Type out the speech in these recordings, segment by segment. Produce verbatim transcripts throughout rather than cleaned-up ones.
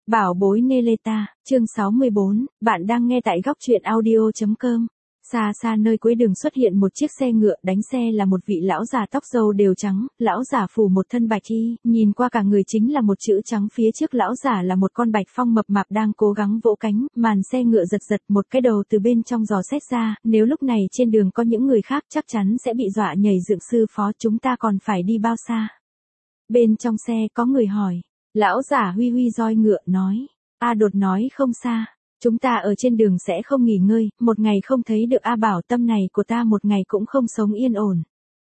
Bảo bối Neleta, chương sáu mươi bốn, bạn đang nghe tại góc truyện audio chấm com. Xa xa nơi cuối đường xuất hiện một chiếc xe ngựa, đánh xe là một vị lão già tóc râu đều trắng, lão già phủ một thân bạch y, nhìn qua cả người chính là một chữ trắng, phía trước lão già là một con bạch phong mập mạp đang cố gắng vỗ cánh, màn xe ngựa giật giật, một cái đầu từ bên trong dò xét ra, nếu lúc này trên đường có những người khác chắc chắn sẽ bị dọa nhảy dựng. Sư phó, chúng ta còn phải đi bao xa? Bên trong xe có người hỏi. Lão giả huy huy roi ngựa nói, A Đột nói không xa, chúng ta ở trên đường sẽ không nghỉ ngơi, một ngày không thấy được A Bảo tâm này của ta một ngày cũng không sống yên ổn.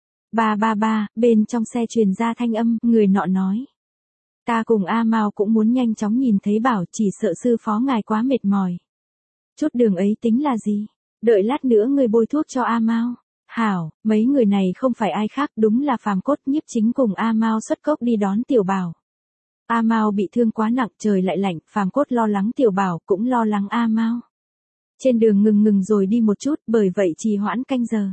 Ba ba ba, bên trong xe truyền ra thanh âm, người nọ nói. Ta cùng A Mao cũng muốn nhanh chóng nhìn thấy Bảo, chỉ sợ sư phó ngài quá mệt mỏi. Chút đường ấy tính là gì? Đợi lát nữa người bôi thuốc cho A Mao. Hảo, mấy người này không phải ai khác, đúng là Phàm Cốt, Nhiếp Chính cùng A Mao xuất cốc đi đón Tiểu Bảo. A Mao bị thương quá nặng, trời lại lạnh, Phàm Cốt lo lắng Tiểu Bảo, cũng lo lắng A Mao. Trên đường ngừng ngừng rồi đi một chút, bởi vậy trì hoãn canh giờ.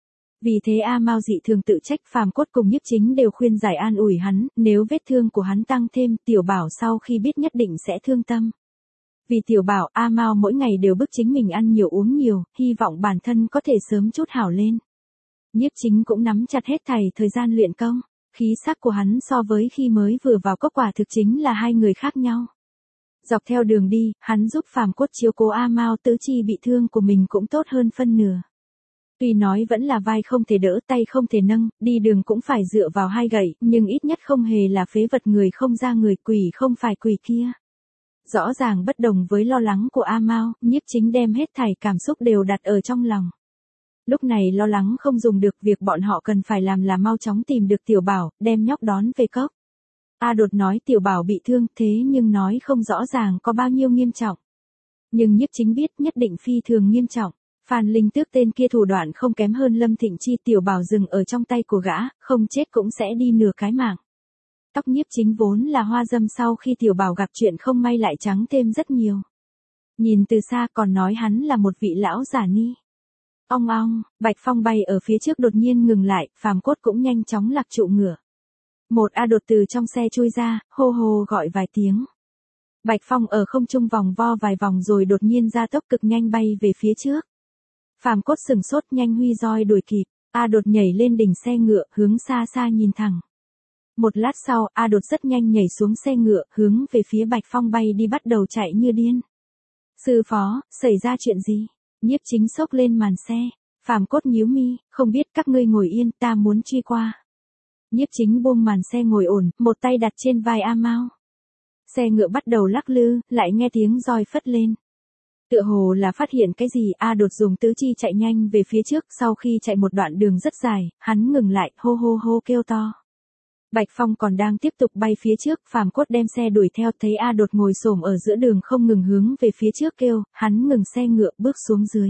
Vì thế A Mao dị thường tự trách, Phàm Cốt cùng Nhiếp Chính đều khuyên giải an ủi hắn, nếu vết thương của hắn tăng thêm, Tiểu Bảo sau khi biết nhất định sẽ thương tâm. Vì Tiểu Bảo, A Mao mỗi ngày đều bức chính mình ăn nhiều uống nhiều, hy vọng bản thân có thể sớm chút hảo lên. Nhiếp Chính cũng nắm chặt hết thảy thời gian luyện công. Khí sắc của hắn so với khi mới vừa vào cốc quả thực chính là hai người khác nhau. Dọc theo đường đi, hắn giúp Phàm Cốt chiếu cố A Mao, tứ chi bị thương của mình cũng tốt hơn phân nửa. Tuy nói vẫn là vai không thể đỡ, tay không thể nâng, đi đường cũng phải dựa vào hai gậy, nhưng ít nhất không hề là phế vật, người không ra người, quỷ không phải quỷ kia. Rõ ràng bất đồng với lo lắng của A Mao, Nhiếp Chính đem hết thảy cảm xúc đều đặt ở trong lòng. Lúc này lo lắng không dùng được, việc bọn họ cần phải làm là mau chóng tìm được Tiểu Bảo, đem nhóc đón về cốc. A Đột nói Tiểu Bảo bị thương, thế nhưng nói không rõ ràng có bao nhiêu nghiêm trọng. Nhưng Nhiếp Chính biết nhất định phi thường nghiêm trọng. Phan Linh Tước tên kia thủ đoạn không kém hơn Lâm Thịnh Chi, Tiểu Bảo dừng ở trong tay của gã, không chết cũng sẽ đi nửa cái mạng. Tóc Nhiếp Chính vốn là hoa dâm, sau khi Tiểu Bảo gặp chuyện không may lại trắng thêm rất nhiều. Nhìn từ xa còn nói hắn là một vị lão giả ni. Ong ong, Bạch Phong bay ở phía trước đột nhiên ngừng lại, Phàm Cốt cũng nhanh chóng lạc trụ ngựa. Một A Đột từ trong xe chui ra, hô hô gọi vài tiếng. Bạch Phong ở không trung vòng vo vài vòng rồi đột nhiên ra tốc cực nhanh bay về phía trước. Phàm Cốt sừng sốt, nhanh huy roi đuổi kịp, A Đột nhảy lên đỉnh xe ngựa, hướng xa xa nhìn thẳng. Một lát sau, A Đột rất nhanh nhảy xuống xe ngựa, hướng về phía Bạch Phong bay đi, bắt đầu chạy như điên. Sư phó, xảy ra chuyện gì? Nhiếp Chính xốc lên màn xe. Phàm Cốt nhíu mi, không biết, các ngươi ngồi yên, ta muốn truy qua. Nhiếp Chính buông màn xe ngồi ổn, một tay đặt trên vai A Mao. Xe ngựa bắt đầu lắc lư, lại nghe tiếng roi phất lên. Tựa hồ là phát hiện cái gì, A Đột dùng tứ chi chạy nhanh về phía trước, sau khi chạy một đoạn đường rất dài, hắn ngừng lại, hô hô hô kêu to. Bạch Phong còn đang tiếp tục bay phía trước, Phàm Cốt đem xe đuổi theo, thấy A Đột ngồi xổm ở giữa đường không ngừng hướng về phía trước kêu, hắn ngừng xe ngựa bước xuống dưới.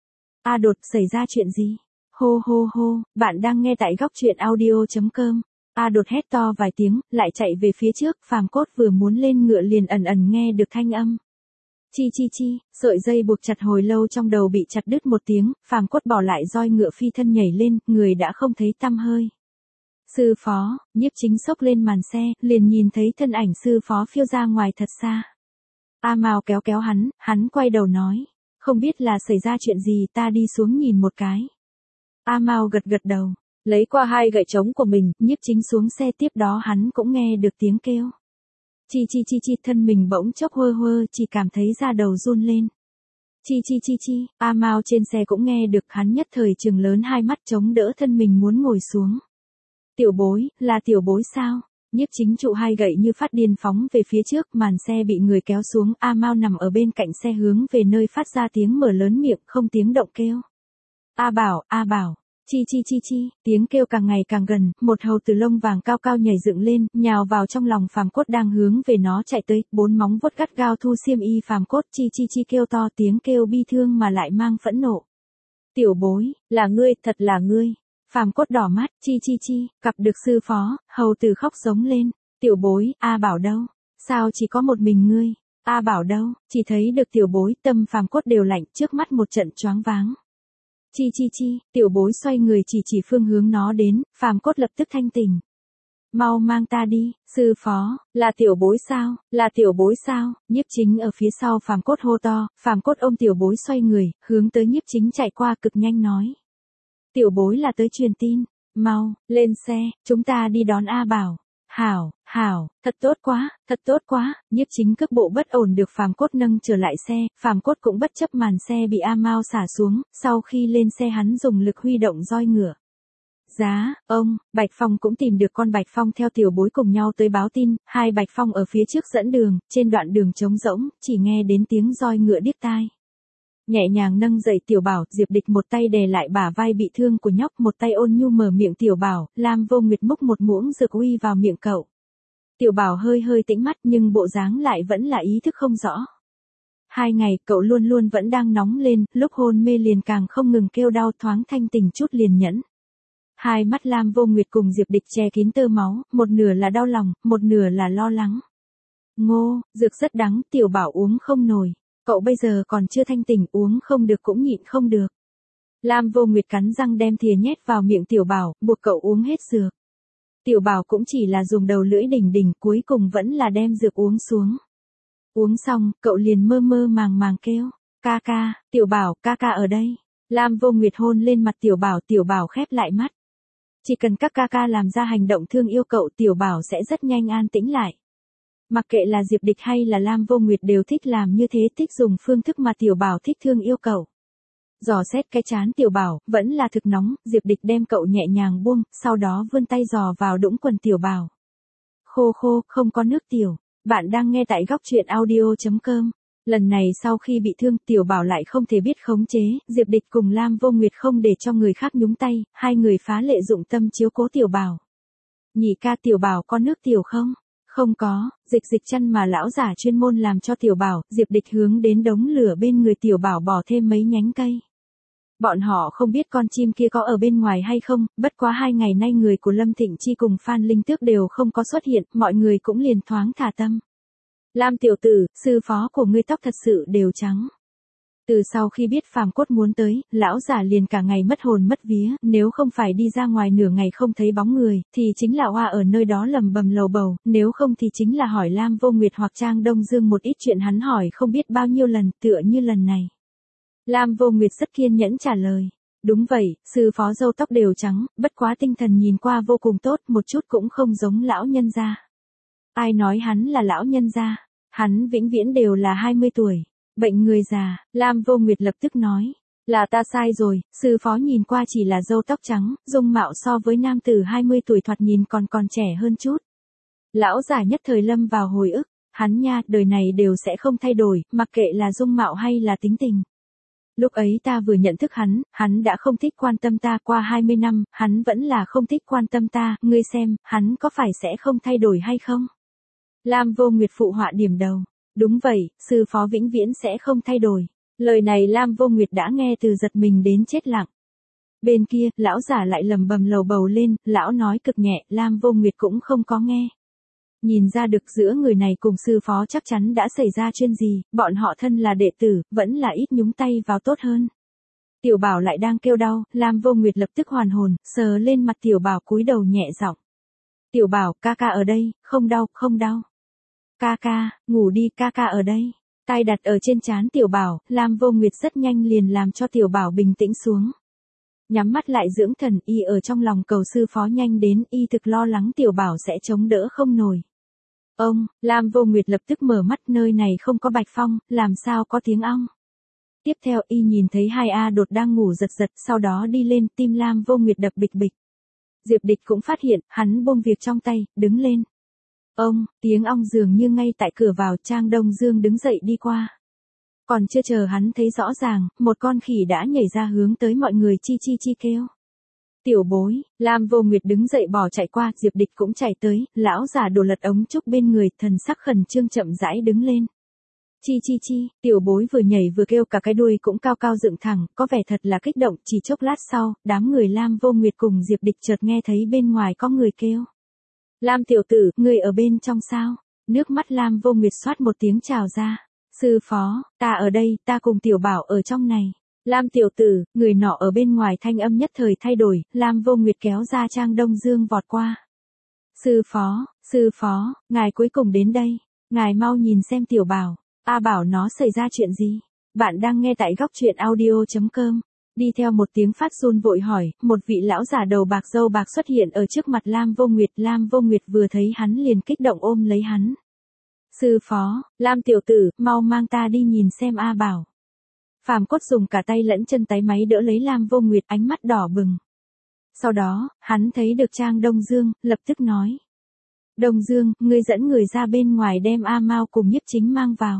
A Đột, xảy ra chuyện gì? Hô hô hô, bạn đang nghe tại góc truyện audio chấm com. A Đột hét to vài tiếng, lại chạy về phía trước, Phàm Cốt vừa muốn lên ngựa liền ẩn ẩn nghe được thanh âm. Chi chi chi, sợi dây buộc chặt hồi lâu trong đầu bị chặt đứt một tiếng, Phàm Cốt bỏ lại roi ngựa phi thân nhảy lên, người đã không thấy tăm hơi. Sư phó, Nhiếp Chính xốc lên màn xe, liền nhìn thấy thân ảnh sư phó phiêu ra ngoài thật xa. A Mao kéo kéo hắn, hắn quay đầu nói, không biết là xảy ra chuyện gì, ta đi xuống nhìn một cái. A Mao gật gật đầu, lấy qua hai gậy trống của mình, Nhiếp Chính xuống xe, tiếp đó hắn cũng nghe được tiếng kêu. Chi chi chi chi, thân mình bỗng chốc hơ hơ, chỉ cảm thấy da đầu run lên. Chi chi chi chi, A Mao trên xe cũng nghe được, hắn nhất thời trừng lớn hai mắt chống đỡ thân mình muốn ngồi xuống. Tiểu bối, là tiểu bối sao? Nhiếp Chính trụ hai gậy như phát điên phóng về phía trước, màn xe bị người kéo xuống, A Mao nằm ở bên cạnh xe hướng về nơi phát ra tiếng mở lớn miệng, không tiếng động kêu. A Bảo, A Bảo, chi chi chi chi, tiếng kêu càng ngày càng gần, một hầu tử lông vàng cao cao nhảy dựng lên, nhào vào trong lòng Phàm Cốt đang hướng về nó chạy tới, bốn móng vuốt gắt gao thu xiêm y Phàm Cốt, chi chi chi kêu to, tiếng kêu bi thương mà lại mang phẫn nộ. Tiểu bối, là ngươi, thật là ngươi. Phàm Cốt đỏ mắt, chi chi chi, gặp được sư phó, hầu tử khóc giống lên, tiểu bối, A Bảo đâu? Sao chỉ có một mình ngươi? A Bảo đâu? Chỉ thấy được tiểu bối, tâm Phàm Cốt đều lạnh, trước mắt một trận choáng váng. Chi chi chi, tiểu bối xoay người chỉ chỉ phương hướng nó đến, Phàm Cốt lập tức thanh tỉnh. mau mang ta đi, sư phó, là tiểu bối sao, là tiểu bối sao, nhiếp chính ở phía sau phàm cốt hô to, phàm cốt ôm tiểu bối xoay người, hướng tới nhiếp chính chạy qua cực nhanh nói. Tiểu bối là tới truyền tin, mau, lên xe, chúng ta đi đón A Bảo. Hảo, hảo, thật tốt quá, thật tốt quá, nhiếp chính cước bộ bất ổn được phàm cốt nâng trở lại xe, phàm cốt cũng bất chấp màn xe bị A Mao xả xuống, sau khi lên xe hắn dùng lực huy động roi ngựa. Giá, ông, Bạch Phong cũng tìm được con Bạch Phong theo tiểu bối cùng nhau tới báo tin, hai Bạch Phong ở phía trước dẫn đường, trên đoạn đường trống rỗng, chỉ nghe đến tiếng roi ngựa điếc tai. Nhẹ nhàng nâng dậy Tiểu Bảo, Diệp Địch một tay đè lại bả vai bị thương của nhóc, một tay ôn nhu mở miệng Tiểu Bảo, Lam Vô Nguyệt múc một muỗng dược uy vào miệng cậu. Tiểu Bảo hơi hơi tĩnh mắt nhưng bộ dáng lại vẫn là ý thức không rõ. Hai ngày, cậu luôn luôn vẫn đang nóng lên, lúc hôn mê liền càng không ngừng kêu đau, thoáng thanh tỉnh chút liền nhẫn. Hai mắt Lam Vô Nguyệt cùng Diệp Địch che kín tơ máu, một nửa là đau lòng, một nửa là lo lắng. Ngô, dược rất đắng, Tiểu Bảo uống không nổi. Cậu bây giờ còn chưa thanh tỉnh, uống không được cũng nhịn không được. Lam Vô Nguyệt cắn răng đem thìa nhét vào miệng Tiểu Bảo, buộc cậu uống hết dược. Tiểu Bảo cũng chỉ là dùng đầu lưỡi đỉnh đỉnh, cuối cùng vẫn là đem dược uống xuống. Uống xong, cậu liền mơ mơ màng màng kêu, ca ca, Tiểu Bảo, ca ca ở đây. Lam Vô Nguyệt hôn lên mặt Tiểu Bảo, Tiểu Bảo khép lại mắt. Chỉ cần các ca ca làm ra hành động thương yêu cậu, Tiểu Bảo sẽ rất nhanh an tĩnh lại. Mặc kệ là Diệp Địch hay là Lam Vô Nguyệt đều thích làm như thế, thích dùng phương thức mà Tiểu Bảo thích thương yêu cậu. Dò xét cái trán Tiểu Bảo, vẫn là thực nóng, Diệp Địch đem cậu nhẹ nhàng buông, sau đó vươn tay dò vào đũng quần Tiểu Bảo. Khô khô, không có nước tiểu. Bạn đang nghe tại góc truyện audio chấm com. Lần này sau khi bị thương, Tiểu Bảo lại không thể biết khống chế, Diệp Địch cùng Lam Vô Nguyệt không để cho người khác nhúng tay, hai người phá lệ dụng tâm chiếu cố Tiểu Bảo. Nhị ca, Tiểu Bảo có nước tiểu không? Không có, dịch dịch chăn mà lão giả chuyên môn làm cho Tiểu Bảo, Diệp Địch hướng đến đống lửa bên người Tiểu Bảo bỏ thêm mấy nhánh cây. Bọn họ không biết con chim kia có ở bên ngoài hay không, bất quá hai ngày nay người của Lâm Thịnh Chi cùng Phan Linh Tước đều không có xuất hiện, mọi người cũng liền thoáng thả tâm. Lam tiểu tử, sư phó của ngươi tóc thật sự đều trắng. Từ sau khi biết phàm cốt muốn tới, lão giả liền cả ngày mất hồn mất vía, nếu không phải đi ra ngoài nửa ngày không thấy bóng người, thì chính là oa ở nơi đó lầm bầm lầu bầu, nếu không thì chính là hỏi Lam Vô Nguyệt hoặc Trang Đông Dương một ít chuyện hắn hỏi không biết bao nhiêu lần, tựa như lần này. Lam Vô Nguyệt rất kiên nhẫn trả lời. Đúng vậy, sư phó râu tóc đều trắng, bất quá tinh thần nhìn qua vô cùng tốt, một chút cũng không giống lão nhân gia. Ai nói hắn là lão nhân gia? Hắn vĩnh viễn đều là hai mươi tuổi. Bệnh người già, Lam Vô Nguyệt lập tức nói. Là ta sai rồi, sư phó nhìn qua chỉ là râu tóc trắng, dung mạo so với nam tử hai mươi tuổi thoạt nhìn còn còn trẻ hơn chút. Lão già nhất thời lâm vào hồi ức, hắn nha, đời này đều sẽ không thay đổi, mặc kệ là dung mạo hay là tính tình. Lúc ấy ta vừa nhận thức hắn, hắn đã không thích quan tâm ta, qua hai mươi năm, hắn vẫn là không thích quan tâm ta, ngươi xem, hắn có phải sẽ không thay đổi hay không? Lam Vô Nguyệt phụ họa điểm đầu. Đúng vậy, sư phó vĩnh viễn sẽ không thay đổi. Lời này Lam Vô Nguyệt đã nghe từ giật mình đến chết lặng. Bên kia, lão giả lại lầm bầm lầu bầu lên, lão nói cực nhẹ, Lam Vô Nguyệt cũng không có nghe. Nhìn ra được giữa người này cùng sư phó chắc chắn đã xảy ra chuyện gì, bọn họ thân là đệ tử, vẫn là ít nhúng tay vào tốt hơn. Tiểu Bảo lại đang kêu đau, Lam Vô Nguyệt lập tức hoàn hồn, sờ lên mặt Tiểu Bảo cúi đầu nhẹ giọng. Tiểu Bảo, ca ca ở đây, không đau, không đau. Ca ca, ngủ đi, ca ca ở đây. Tay đặt ở trên trán Tiểu Bảo, Lam Vô Nguyệt rất nhanh liền làm cho Tiểu Bảo bình tĩnh xuống. Nhắm mắt lại dưỡng thần, y ở trong lòng cầu sư phó nhanh đến, y thực lo lắng Tiểu Bảo sẽ chống đỡ không nổi. Ông, Lam Vô Nguyệt lập tức mở mắt, nơi này không có Bạch Phong, làm sao có tiếng ong. Tiếp theo y nhìn thấy hai A Đột đang ngủ giật giật, sau đó đi lên, tim Lam Vô Nguyệt đập bịch bịch. Diệp Địch cũng phát hiện, hắn buông việc trong tay, đứng lên. Ông, tiếng ong dường như ngay tại cửa vào, Trang Đông Dương đứng dậy đi qua. Còn chưa chờ hắn thấy rõ ràng, một con khỉ đã nhảy ra hướng tới mọi người chi chi chi kêu. Tiểu bối, Lam Vô Nguyệt đứng dậy bỏ chạy qua, Diệp Địch cũng chạy tới, lão già đổ lật ống trúc bên người, thần sắc khẩn trương chậm rãi đứng lên. Chi chi chi, tiểu bối vừa nhảy vừa kêu, cả cái đuôi cũng cao cao dựng thẳng, có vẻ thật là kích động, chỉ chốc lát sau, đám người Lam Vô Nguyệt cùng Diệp Địch chợt nghe thấy bên ngoài có người kêu. Lam tiểu tử, người ở bên trong sao? Nước mắt Lam Vô Nguyệt xoát một tiếng trào ra. Sư phó, ta ở đây, ta cùng Tiểu Bảo ở trong này. Lam tiểu tử, người nọ ở bên ngoài, thanh âm nhất thời thay đổi, Lam Vô Nguyệt kéo ra Trang Đông Dương vọt qua. Sư phó, sư phó, ngài cuối cùng đến đây. Ngài mau nhìn xem tiểu bảo. A bảo nó xảy ra chuyện gì? Bạn đang nghe tại góc chuyện audio.com. Đi theo một tiếng phát run vội hỏi, một vị lão giả đầu bạc râu bạc xuất hiện ở trước mặt Lam Vô Nguyệt. Lam Vô Nguyệt vừa thấy hắn liền kích động ôm lấy hắn. Sư phó, Lam tiểu tử, mau mang ta đi nhìn xem A bảo. Phàm Cốt dùng cả tay lẫn chân táy máy đỡ lấy Lam Vô Nguyệt, ánh mắt đỏ bừng. Sau đó, hắn thấy được Trang Đông Dương, lập tức nói. Đông Dương, ngươi dẫn người ra bên ngoài đem A Mao cùng Nhiếp Chính mang vào.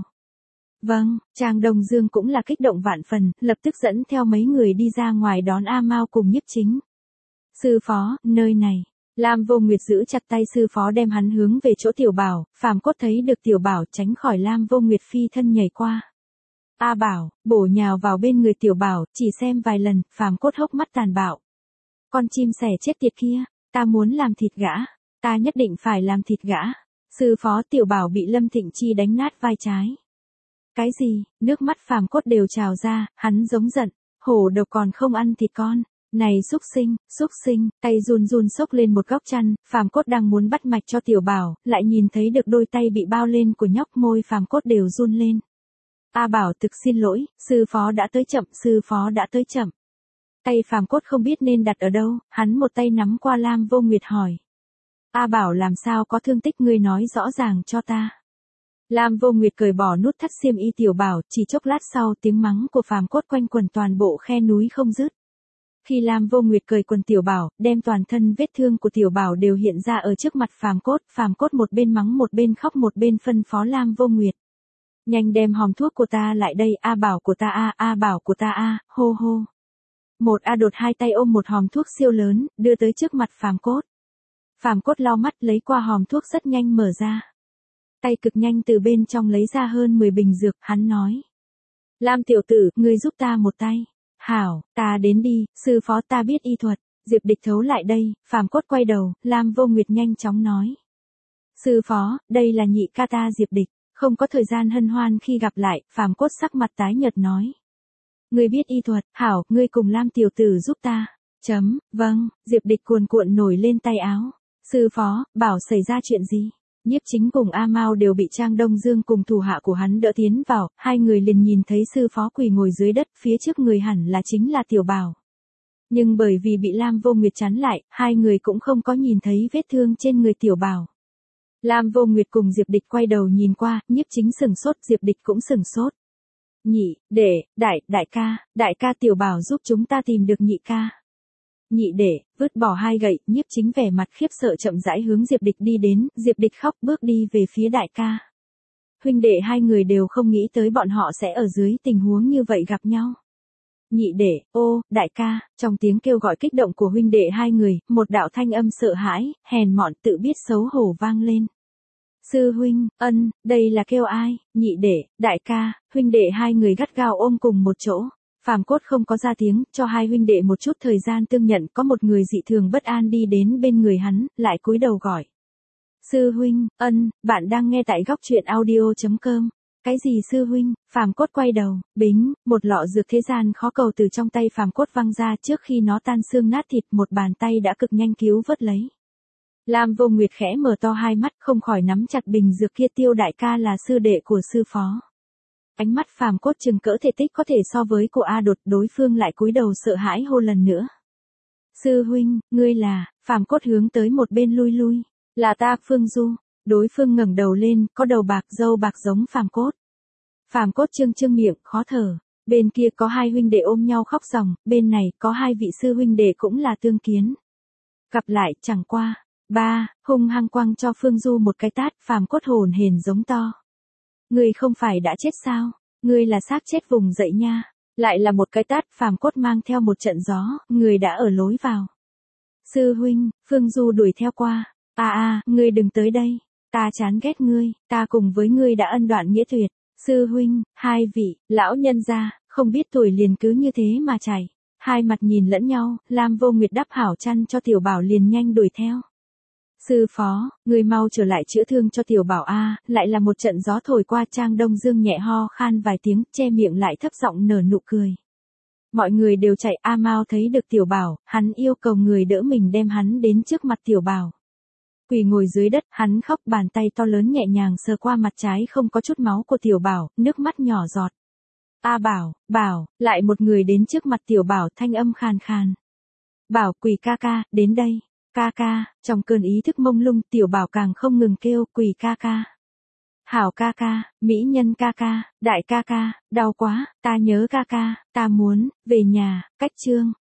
Vâng, Trang Đông Dương cũng là kích động vạn phần, lập tức dẫn theo mấy người đi ra ngoài đón A Mao cùng Nhiếp Chính. Sư phó, nơi này. Lam Vô Nguyệt giữ chặt tay sư phó đem hắn hướng về chỗ tiểu bảo, Phàm Cốt thấy được tiểu bảo tránh khỏi Lam Vô Nguyệt phi thân nhảy qua. A bảo, bổ nhào vào bên người tiểu bảo, chỉ xem vài lần, Phàm Cốt hốc mắt tàn bạo. Con chim sẻ chết tiệt kia, ta muốn làm thịt gã, ta nhất định phải làm thịt gã. Sư phó tiểu bảo bị Lâm Thịnh Chi đánh nát vai trái. Cái gì, nước mắt Phàm Cốt đều trào ra, hắn giống giận, hổ độc còn không ăn thịt con. Này xúc sinh, xúc sinh, tay run run xốc lên một góc chăn, Phàm Cốt đang muốn bắt mạch cho tiểu bảo, lại nhìn thấy được đôi tay bị bao lên của nhóc, môi Phàm Cốt đều run lên. A bảo thực xin lỗi, sư phó đã tới chậm, sư phó đã tới chậm. Tay Phàm Cốt không biết nên đặt ở đâu, hắn một tay nắm qua Lam Vô Nguyệt hỏi. A bảo làm sao có thương tích, ngươi nói rõ ràng cho ta. Lam Vô Nguyệt cởi bỏ nút thắt xiêm y tiểu bảo, chỉ chốc lát sau tiếng mắng của Phàm Cốt quanh quần toàn bộ khe núi không dứt. Khi Lam Vô Nguyệt cởi quần tiểu bảo, đem toàn thân vết thương của tiểu bảo đều hiện ra ở trước mặt Phàm Cốt, Phàm Cốt một bên mắng một bên khóc một bên phân phó Lam Vô Nguyệt. Nhanh đem hòm thuốc của ta lại đây, A bảo của ta a, A bảo của ta a, hô hô. Một A đột hai tay ôm một hòm thuốc siêu lớn, đưa tới trước mặt Phàm Cốt. Phàm Cốt lau mắt lấy qua hòm thuốc rất nhanh mở ra. Tay cực nhanh từ bên trong lấy ra hơn mười bình dược, hắn nói. Lam tiểu tử, ngươi giúp ta một tay. Hảo, ta đến đi, sư phó ta biết y thuật. Diệp Địch thấu lại đây, Phàm Cốt quay đầu, Lam Vô Nguyệt nhanh chóng nói. Sư phó, đây là nhị ca ta Diệp Địch. Không có thời gian hân hoan khi gặp lại, Phàm Cốt sắc mặt tái nhợt nói. Ngươi biết y thuật, hảo, ngươi cùng Lam tiểu tử giúp ta. Chấm, vâng, Diệp Địch cuồn cuộn nổi lên tay áo. Sư phó, bảo xảy ra chuyện gì? Nhiếp Chính cùng A Mao đều bị Trang Đông Dương cùng thủ hạ của hắn đỡ tiến vào, hai người liền nhìn thấy sư phó quỳ ngồi dưới đất, phía trước người hẳn là chính là tiểu bảo. Nhưng bởi vì bị Lam Vô Nguyệt chắn lại, hai người cũng không có nhìn thấy vết thương trên người tiểu bảo. Lam Vô Nguyệt cùng Diệp Địch quay đầu nhìn qua, Nhiếp Chính sừng sốt, Diệp Địch cũng sừng sốt. Nhị, đệ, đại, đại ca, đại ca tiểu bảo giúp chúng ta tìm được nhị ca. Nhị đệ, vứt bỏ hai gậy, Nhiếp Chính vẻ mặt khiếp sợ chậm rãi hướng Diệp Địch đi đến, Diệp Địch khóc bước đi về phía đại ca. Huynh đệ hai người đều không nghĩ tới bọn họ sẽ ở dưới tình huống như vậy gặp nhau. Nhị đệ, ô, đại ca, trong tiếng kêu gọi kích động của huynh đệ hai người, một đạo thanh âm sợ hãi, hèn mọn tự biết xấu hổ vang lên. Sư huynh, ân, đây là kêu ai? Nhị đệ, đại ca, huynh đệ hai người gắt gao ôm cùng một chỗ. Phàm Cốt không có ra tiếng, cho hai huynh đệ một chút thời gian tương nhận, có một người dị thường bất an đi đến bên người hắn, lại cúi đầu gọi. Sư huynh, ân, bạn đang nghe tại góc chuyện audio.com. Cái gì sư huynh? Phàm Cốt quay đầu, bính, một lọ dược thế gian khó cầu từ trong tay Phàm Cốt văng ra, trước khi nó tan xương nát thịt, một bàn tay đã cực nhanh cứu vớt lấy. Lam Vô Nguyệt khẽ mở to hai mắt, không khỏi nắm chặt bình dược kia. Tiêu đại ca là sư đệ của sư phó. Ánh mắt Phàm Cốt chừng cỡ thể tích có thể so với của A đột, đối phương lại cúi đầu sợ hãi hô lần nữa. Sư huynh, ngươi là? Phàm Cốt hướng tới một bên lui lui. Là ta, Phương Du. Đối phương ngẩng đầu lên, có đầu bạc râu bạc giống Phàm Cốt. Phàm Cốt trương trương miệng, khó thở. Bên kia có hai huynh đệ ôm nhau khóc ròng, bên này có hai vị sư huynh đệ cũng là tương kiến. Gặp lại chẳng qua. Ba, hung hăng quăng cho Phương Du một cái tát, Phàm Cốt hồn hển giống to. Ngươi không phải đã chết sao? Ngươi là xác chết vùng dậy nha. Lại là một cái tát, Phàm Cốt mang theo một trận gió, người đã ở lối vào. Sư huynh, Phương Du đuổi theo qua. A a, ngươi đừng tới đây. Ta chán ghét ngươi, ta cùng với ngươi đã ân đoạn nghĩa tuyệt. Sư huynh, hai vị, lão nhân gia, không biết tuổi liền cứ như thế mà chảy. Hai mặt nhìn lẫn nhau, Lam Vô Nguyệt đắp hảo chăn cho tiểu bảo liền nhanh đuổi theo. Sư phó, người mau trở lại chữa thương cho tiểu bảo a. Lại là một trận gió thổi qua. Trang Đông Dương nhẹ ho khan vài tiếng, che miệng lại thấp giọng nở nụ cười. Mọi người đều chạy. A Mao thấy được tiểu bảo, hắn yêu cầu người đỡ mình đem hắn đến trước mặt tiểu bảo. Quỳ ngồi dưới đất, hắn khóc, bàn tay to lớn nhẹ nhàng sờ qua mặt trái không có chút máu của Tiểu Bảo, nước mắt nhỏ giọt. A Bảo, Bảo, lại một người đến trước mặt Tiểu Bảo, thanh âm khàn khàn. Bảo, Quỳ ca ca, đến đây. Ca ca, trong cơn ý thức mông lung, Tiểu Bảo càng không ngừng kêu, Quỳ ca ca. Hảo ca ca, mỹ nhân ca ca, đại ca ca, đau quá, ta nhớ ca ca, ta muốn, về nhà, cách chương.